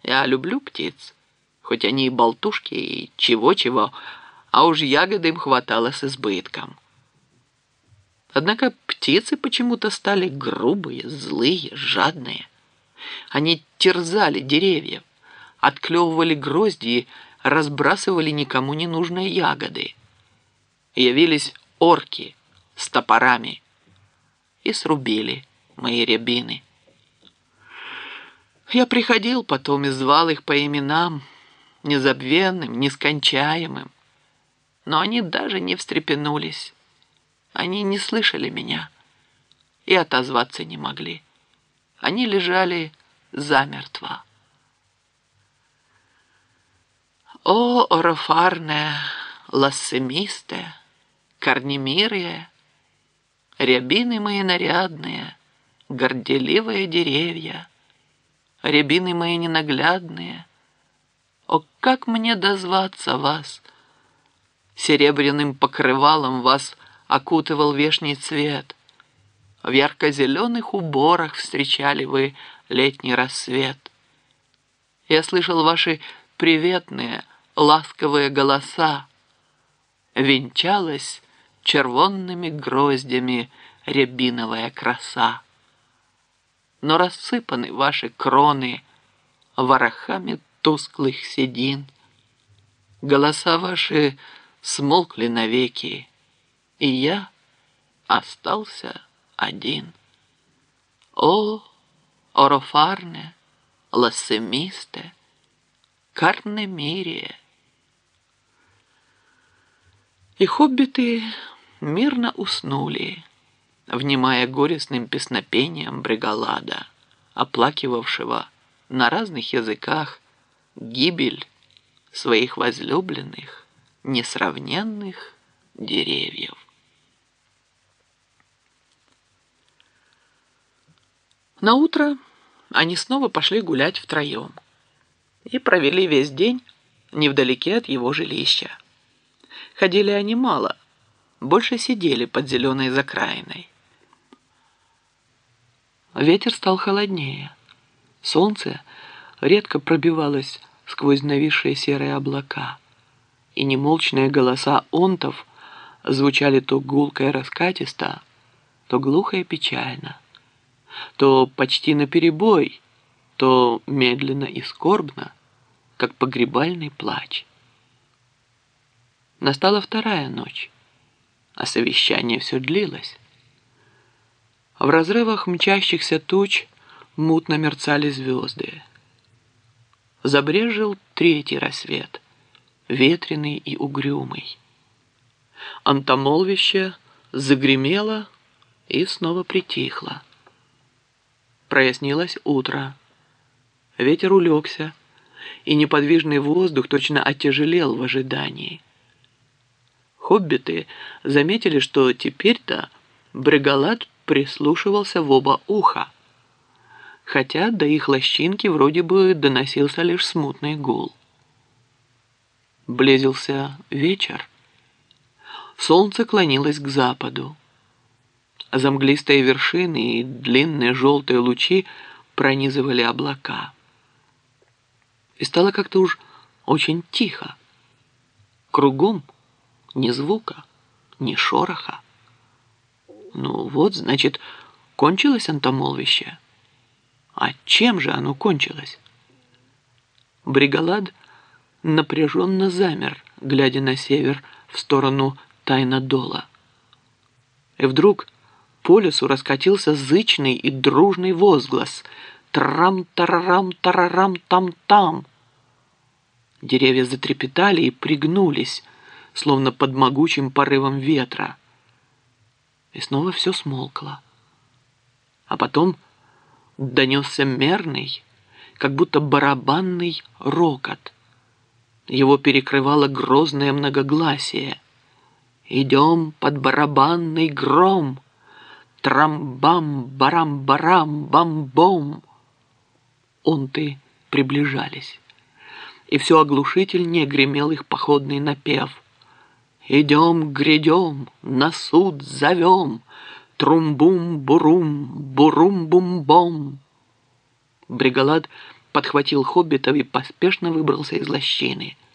Я люблю птиц, хоть они и болтушки, и чего-чего, а уж ягоды им хватало с избытком. Однако птицы почему-то стали грубые, злые, жадные. Они терзали деревья, отклевывали грозди и разбрасывали никому не нужные ягоды. Явились орки с топорами и срубили мои рябины. Я приходил потом и звал их по именам, незабвенным, нескончаемым, но они даже не встрепенулись. Они не слышали меня и отозваться не могли. Они лежали замертво. О, орофарне, лассемисте, корнемирие, рябины мои нарядные, горделивые деревья, рябины мои ненаглядные, о, как мне дозваться вас! Серебряным покрывалом вас окутывал вешний цвет. В ярко-зеленых уборах встречали вы летний рассвет. Я слышал ваши приветные, ласковые голоса. Венчалась червонными гроздями рябиновая краса. Но рассыпаны ваши кроны ворохами тусклых седин. Голоса ваши смолкли навеки, и я остался один. О, орофарне, лассемисте, карнемирие. И хоббиты мирно уснули, внимая горестным песнопением Бригалада, оплакивавшего на разных языках гибель своих возлюбленных, несравненных деревьев. Наутро они снова пошли гулять втроем и провели весь день невдалеке от его жилища. Ходили они мало, больше сидели под зеленой закраиной. Ветер стал холоднее. Солнце редко пробивалось сквозь нависшие серые облака, и немолчные голоса онтов звучали то гулко и раскатисто, то глухо и печально, то почти наперебой, то медленно и скорбно, как погребальный плач. Настала вторая ночь, а совещание все длилось. В разрывах мчащихся туч мутно мерцали звезды. Забрезжил третий рассвет, ветреный и угрюмый. Антомолвище загремело и снова притихло. Прояснилось утро. Ветер улегся, и неподвижный воздух точно оттяжелел в ожидании. Хоббиты заметили, что теперь-то Бригалад прислушивался в оба уха, хотя до их лощинки вроде бы доносился лишь смутный гул. Близился вечер. Солнце клонилось к западу. Замглистые вершины и длинные желтые лучи пронизывали облака. И стало как-то уж очень тихо. Кругом ни звука, ни шороха. Ну вот, значит, кончилось антомолвище. А чем же оно кончилось? Бригалад напряженно замер, глядя на север в сторону Тайнадола. И вдруг по лесу раскатился зычный и дружный возглас: «Трам-тарарам-тарарам-там-там!». Деревья затрепетали и пригнулись, словно под могучим порывом ветра. И снова все смолкло. А потом донесся мерный, как будто барабанный рокот. Его перекрывало грозное многогласие. «Идем под барабанный гром! Трам-бам-барам-барам-бам-бом!» Онты приближались, и все оглушительнее гремел их походный напев. «Идем, грядем, на суд зовем, трум-бум-бурум, бурум-бум-бом!» Бригалад подхватил хоббитов и поспешно выбрался из лощины.